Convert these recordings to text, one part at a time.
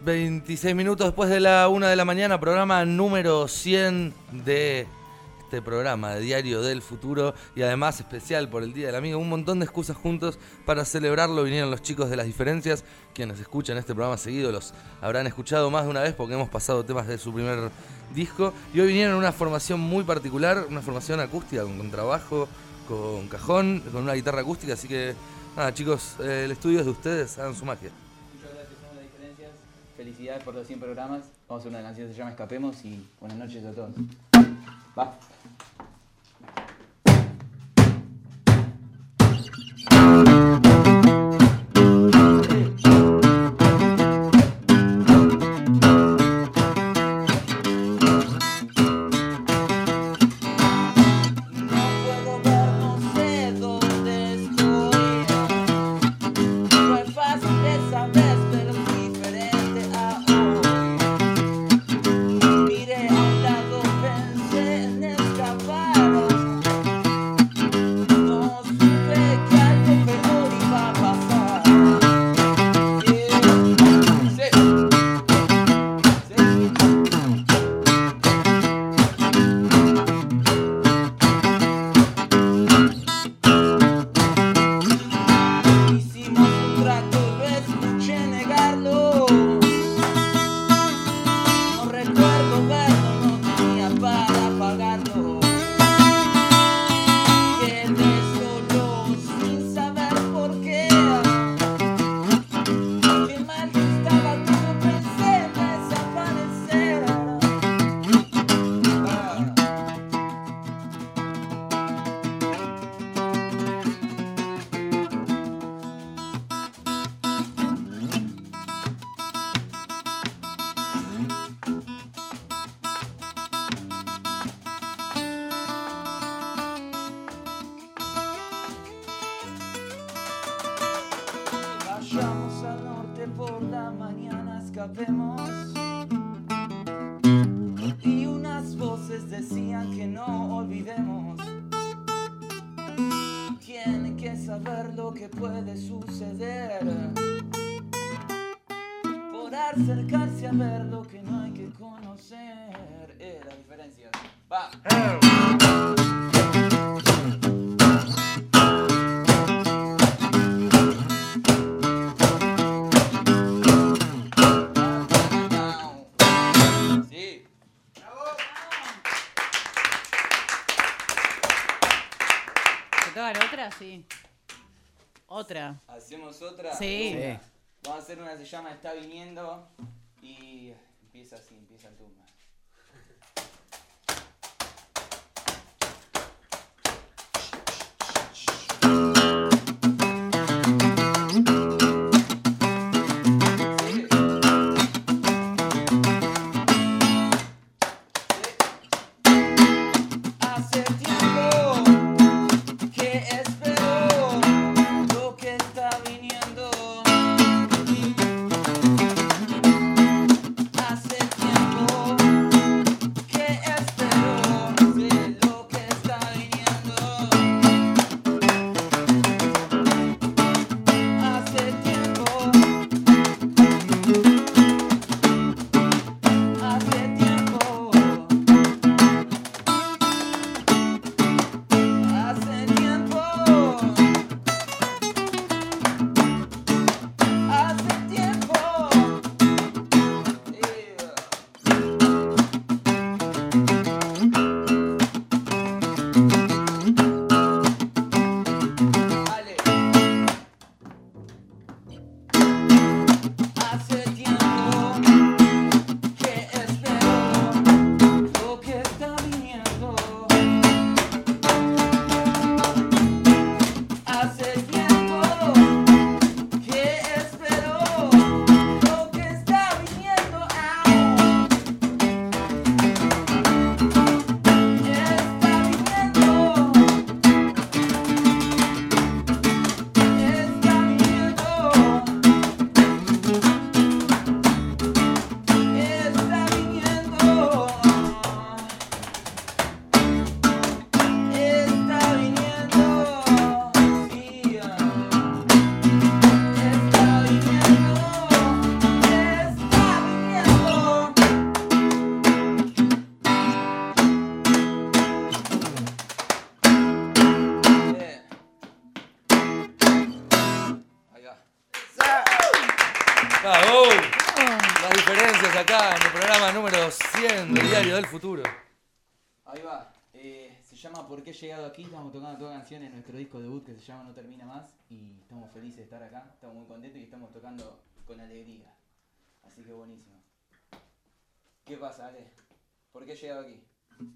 26 minutos después de la 1 de la mañana, programa número 100 de este programa de Diario del Futuro y además especial por el Día del Amigo. Un montón de excusas juntos para celebrarlo. Vinieron los chicos de Las Diferencias, quienes escuchan este programa seguido los habrán escuchado más de una vez porque hemos pasado temas de su primer disco. Y hoy vinieron en una formación muy particular, una formación acústica con contrabajo, con cajón, con una guitarra acústica. Así que nada, chicos, el estudio es de ustedes, hagan su magia. Felicidades por los 100 programas. Vamos a hacer una canción que se llama Escapemos y buenas noches a todos. Va. Vayamos al norte por la mañana, escapemos. Y unas voces decían que no olvidemos. Tiene que saber lo que puede suceder por acercarse a ver lo que no hay que conocer. La diferencia. Va. ¿Otra? Sí. ¿Otra? ¿Hacemos otra? Sí. Vamos a hacer una que se llama Está Viniendo y empieza así, empieza en tumba. Hace tiempo Las diferencias acá en el programa número 100 del Diario del Futuro. Ahí va. Se llama ¿Por qué he llegado aquí? Estamos tocando todas canciones en nuestro disco debut que se llama No Termina Más. Y estamos felices de estar acá. Estamos muy contentos y estamos tocando con alegría. Así que buenísimo. ¿Qué pasa, Ale? ¿Por qué he llegado aquí?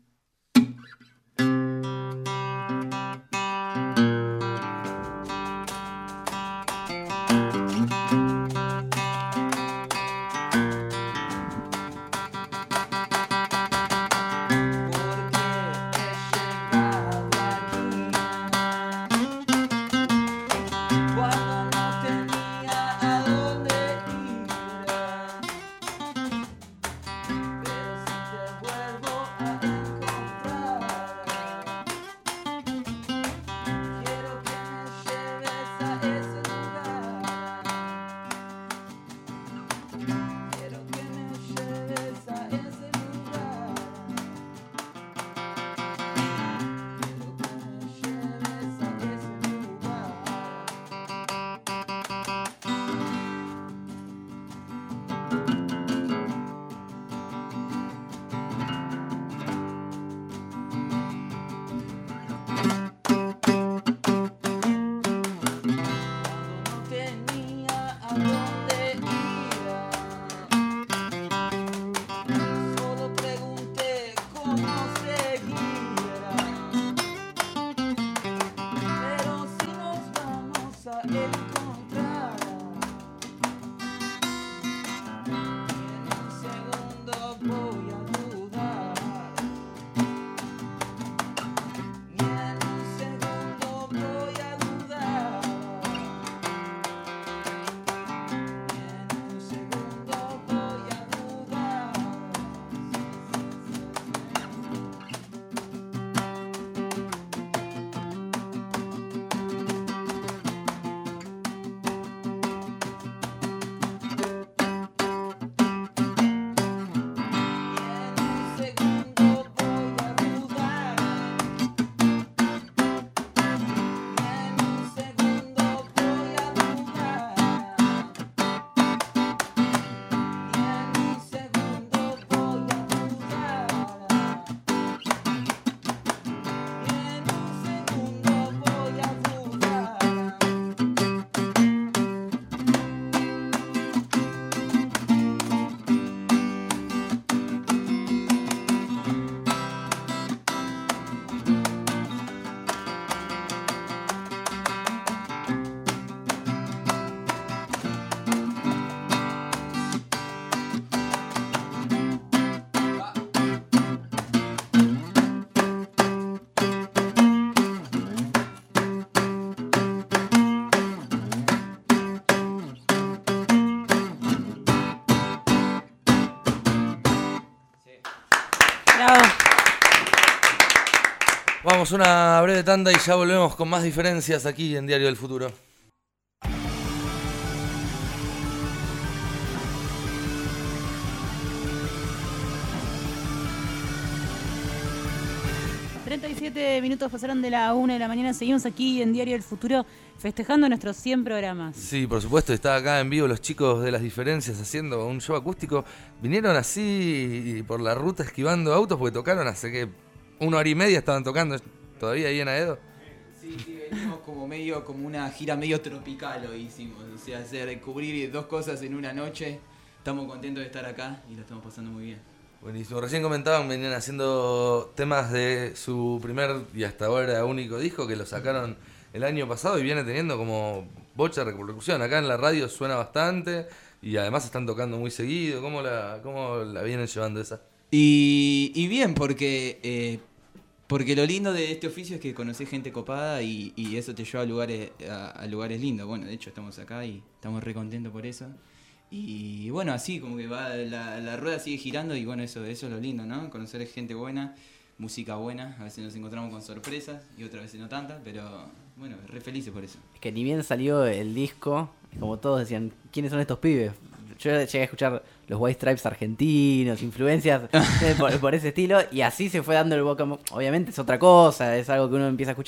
Vamos a una breve tanda y ya volvemos con más diferencias aquí en Diario del Futuro. Minutos pasaron de la 1 de la mañana. Seguimos aquí en Diario del Futuro festejando nuestros 100 programas. Sí, por supuesto, está acá en vivo los chicos de Las Diferencias haciendo un show acústico. Vinieron así por la ruta esquivando autos porque tocaron hace que 1 hora y media estaban tocando todavía ahí en Aedo. Sí, venimos como una gira medio tropical hoy hicimos. O sea, cubrir 2 cosas en una noche. Estamos contentos de estar acá y lo estamos pasando muy bien. Buenísimo. Recién comentaban, venían haciendo temas de su primer y hasta ahora único disco que lo sacaron el año pasado y viene teniendo como bocha de repercusión. Acá en la radio suena bastante y además están tocando muy seguido. ¿Cómo la vienen llevando esa? Y bien, porque lo lindo de este oficio es que conocés gente copada y eso te lleva a lugares lindos. Bueno, de hecho estamos acá y estamos re contentos por eso. Y bueno, así como que va la rueda sigue girando y bueno, eso es lo lindo, ¿no? Conocer gente buena, música buena, a veces nos encontramos con sorpresas y otras veces no tantas, pero bueno, re felices por eso. Es que ni bien salió el disco, como todos decían, ¿quiénes son estos pibes? Yo llegué a escuchar los White Stripes argentinos, influencias por ese estilo, y así se fue dando el boca. Obviamente es otra cosa, es algo que uno empieza a escuchar,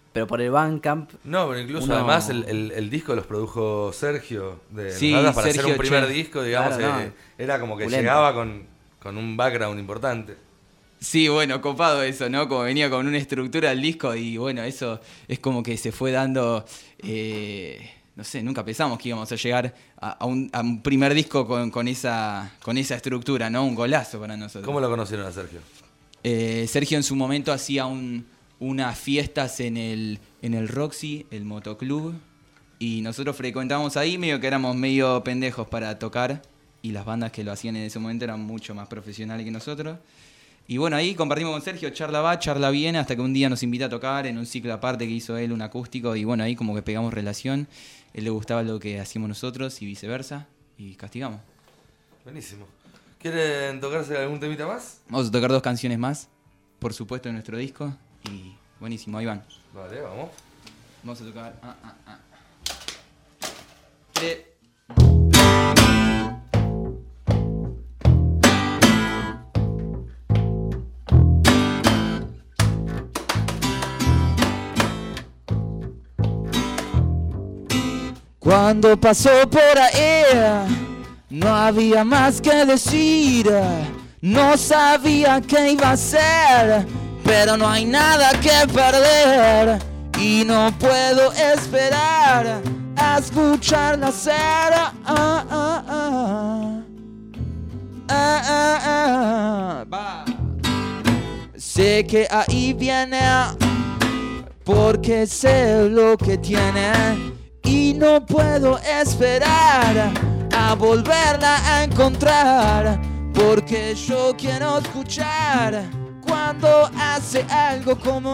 pero por el Bandcamp. No, pero incluso Uno- además el disco los produjo Sergio de Sí, Nadas para Sergio hacer un primer Che. disco, digamos, Claro, no. era como que Opulento. llegaba con un background importante. Sí, bueno, copado eso, ¿no? Como venía con una estructura del disco y bueno, eso es como que se fue dando, no sé, nunca pensamos que íbamos a llegar a un primer disco con esa estructura, ¿no? Un golazo para nosotros. ¿Cómo lo conocieron a Sergio? Sergio en su momento hacía unas fiestas en el Roxy, el motoclub, y nosotros frecuentábamos ahí, medio que éramos medio pendejos para tocar, y las bandas que lo hacían en ese momento eran mucho más profesionales que nosotros. Y bueno, ahí compartimos con Sergio, charla va, charla viene, hasta que un día nos invita a tocar en un ciclo aparte que hizo él, un acústico, y bueno, ahí como que pegamos relación, él le gustaba lo que hacíamos nosotros y viceversa, y castigamos. Buenísimo. ¿Quieren tocarse algún temita más? Vamos a tocar 2 canciones más, por supuesto, en nuestro disco, y buenísimo, ahí van. Vale, vamos. Vamos a tocar. Tres. Cuando pasó por ahí, no había más que decir. No sabía qué iba a hacer, pero no hay nada que perder. Y no puedo esperar a escucharla hacer. Va. Sé que ahí viene, porque sé lo que tiene. Y no puedo esperar a volverla a encontrar, porque yo quiero escuchar cuando hace algo como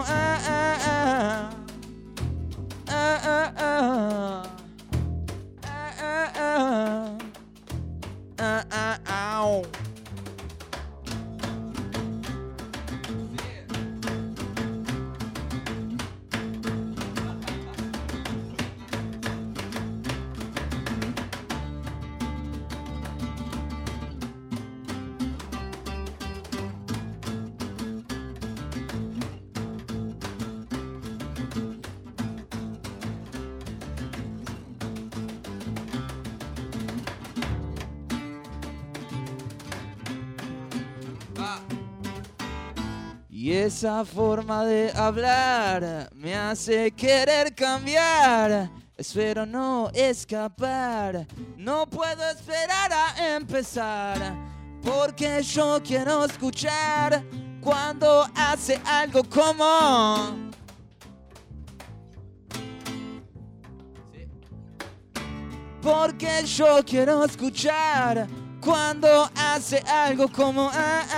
Y esa forma de hablar me hace querer cambiar. Espero no escapar, no puedo esperar a empezar, porque yo quiero escuchar cuando hace algo como... Porque yo quiero escuchar cuando hace algo como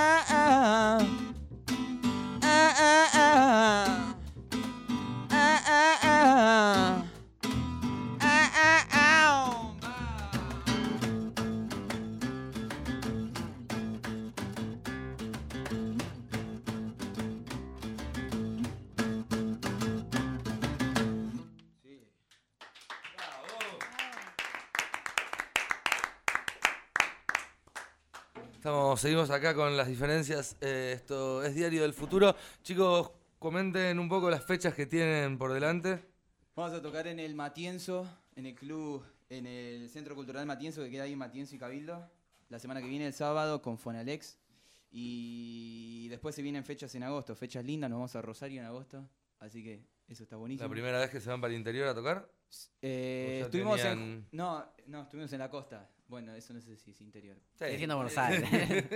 Seguimos acá con las diferencias. Esto es Diario del Futuro. Chicos, comenten un poco las fechas que tienen por delante. Vamos a tocar en el Matienzo, en el club, en el Centro Cultural Matienzo, que queda ahí en Matienzo y Cabildo. La semana que viene, el sábado, con Fonalex. Y después se vienen fechas en agosto, fechas lindas. Nos vamos a Rosario en agosto. Así que eso está buenísimo. ¿La primera vez que se van para el interior a tocar? Estuvimos tenían- No, estuvimos en la costa. Bueno, eso no sé si es interior. Sigue siendo Buenos Aires.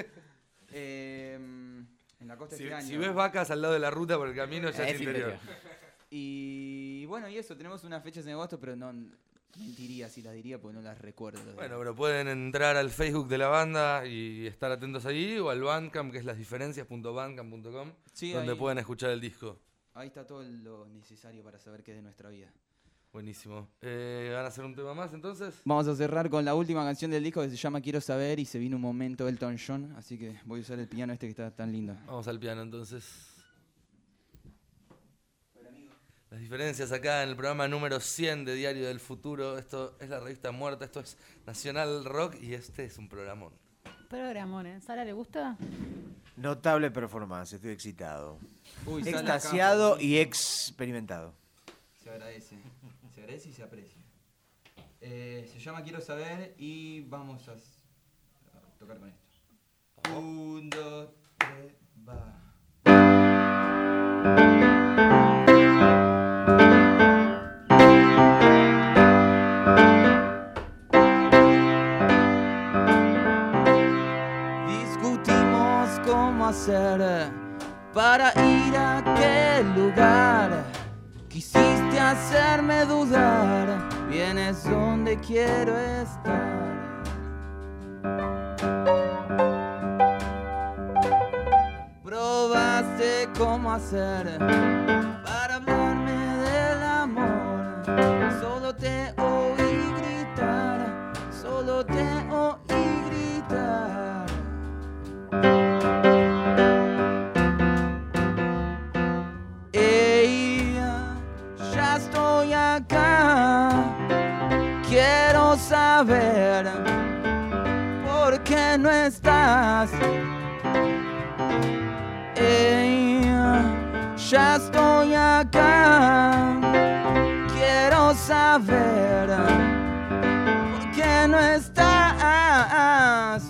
En la costa Si, este año. si ves vacas al lado de la ruta por el camino, ya es interior. Y bueno, y eso, tenemos unas fechas en agosto, pero no mentiría si las diría porque no las recuerdo. Bueno, pero pueden entrar al Facebook de la banda y estar atentos ahí, o al Bandcamp, que es lasdiferencias.bandcamp.com, Sí, donde ahí- pueden escuchar el disco. Ahí está todo lo necesario para saber qué es de nuestra vida. Buenísimo. ¿Van a hacer un tema más entonces? Vamos a cerrar con la última canción del disco que se llama Quiero Saber y se vino un momento Elton John, así que voy a usar el piano este que está tan lindo. Vamos al piano entonces. Las diferencias acá en el programa número 100 de Diario del Futuro. Esto es la revista Muerta, esto es Nacional Rock y este es un programón. Programón, ¿eh? ¿Sara le gusta? Notable performance, estoy excitado. Uy, sale Extasiado acá. y experimentado. Se agradece y se aprecia. Se llama Quiero Saber y vamos a tocar con esto. 1, 2, 3, va. Discutimos cómo hacer para ir a aquel lugar. Quisiste hacerme dudar, vienes donde quiero estar. Probaste cómo hacer para hablarme del amor. Solo te oí gritar, solo te oí gritar. Ey, ya estoy acá. Quiero saber por qué no estás. Ey, ya estoy acá. Quiero saber por qué no estás.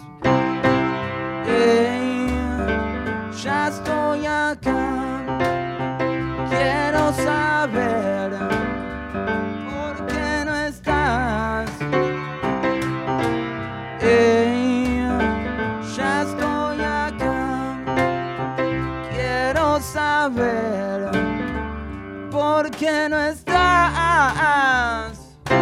Ey, ya estoy acá. Quiero saber por qué no estás. Ey, ya estoy acá. Quiero saber por qué no estás.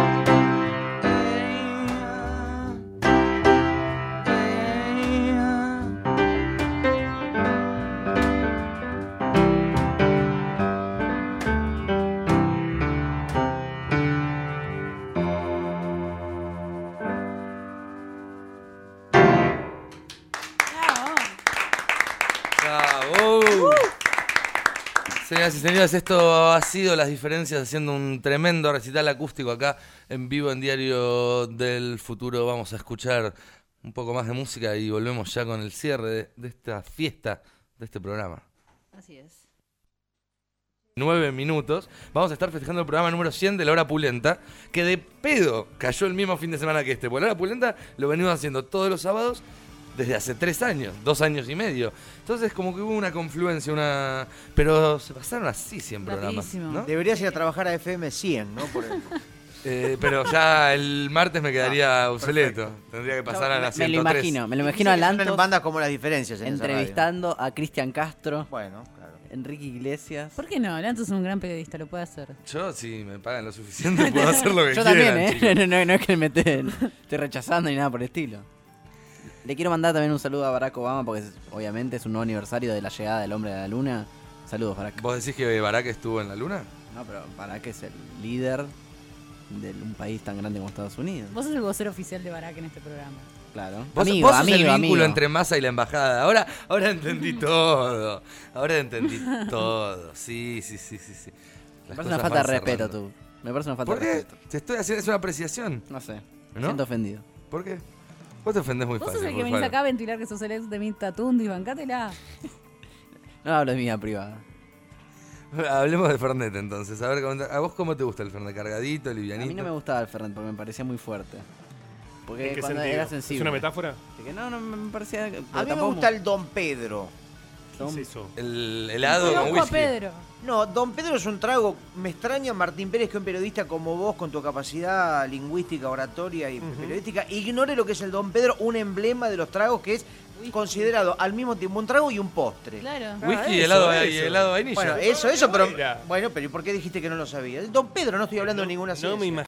Señoras y señores, esto ha sido Las Diferencias haciendo un tremendo recital acústico acá en vivo en Diario del Futuro. Vamos a escuchar un poco más de música y volvemos ya con el cierre de esta fiesta, de este programa. Así es. 9 minutos. Vamos a estar festejando el programa número 100 de La Hora Pulenta, que de pedo cayó el mismo fin de semana que este. Porque La Hora Pulenta lo venimos haciendo todos los sábados desde hace 3 años, 2 años y medio. Entonces como que hubo una confluencia, pero se pasaron así 100 programas, ¿no? Deberías ir a trabajar a FM 100, ¿no? Por Pero ya el martes me quedaría obsoleto. Perfecto. Tendría que pasar a la 103. Me lo imagino a Lantos en bandas como Las Diferencias en entrevistando a Cristian Castro. Bueno, claro. Enrique Iglesias. ¿Por qué no? Lantos es un gran periodista, lo puede hacer. Yo, si me pagan lo suficiente, puedo hacer lo que Yo quieran. Yo también, no es que me esté rechazando ni nada por el estilo. Le quiero mandar también un saludo a Barack Obama porque obviamente es un nuevo aniversario de la llegada del hombre a la luna. Saludos, Barack. ¿Vos decís que Barack estuvo en la luna? No, pero Barack es el líder de un país tan grande como Estados Unidos. Vos sos el vocero oficial de Barack en este programa. Claro. Vos sos el vínculo entre Massa y la embajada. Ahora entendí todo. Ahora entendí todo. Sí. Me parece una falta de respeto, tú. Me parece una falta de respeto. ¿Por qué? Te estoy haciendo, es una apreciación. No sé. Me ¿No? siento ofendido. ¿Por qué? Vos te ofendés muy fácil. Vos sos el que venís acá a ventilar que sos el ex de Mirta Tundi, bancátela. No hablo de mi vida privada. Hablemos de Fernet entonces. A ver, ¿a vos cómo te gusta el Fernet? ¿Cargadito, livianito? A mí no me gustaba el Fernet porque me parecía muy fuerte. Porque cuando era sensible. ¿Es una metáfora? Que no me parecía... A mí me gusta el Don Pedro. ¿Qué es eso? El helado con Conozco whisky. a Pedro. No, Don Pedro es un trago. Me extraña, Martín Pérez, que un periodista como vos, con tu capacidad lingüística, oratoria y periodística, ignore lo que es el Don Pedro, un emblema de los tragos que es considerado al mismo tiempo un trago y un postre. Claro. Whisky y helado de vainilla. Bueno, eso, pero... Bueno, pero ¿y por qué dijiste que no lo sabía? El Don Pedro, no estoy hablando de ninguna ciencia. No me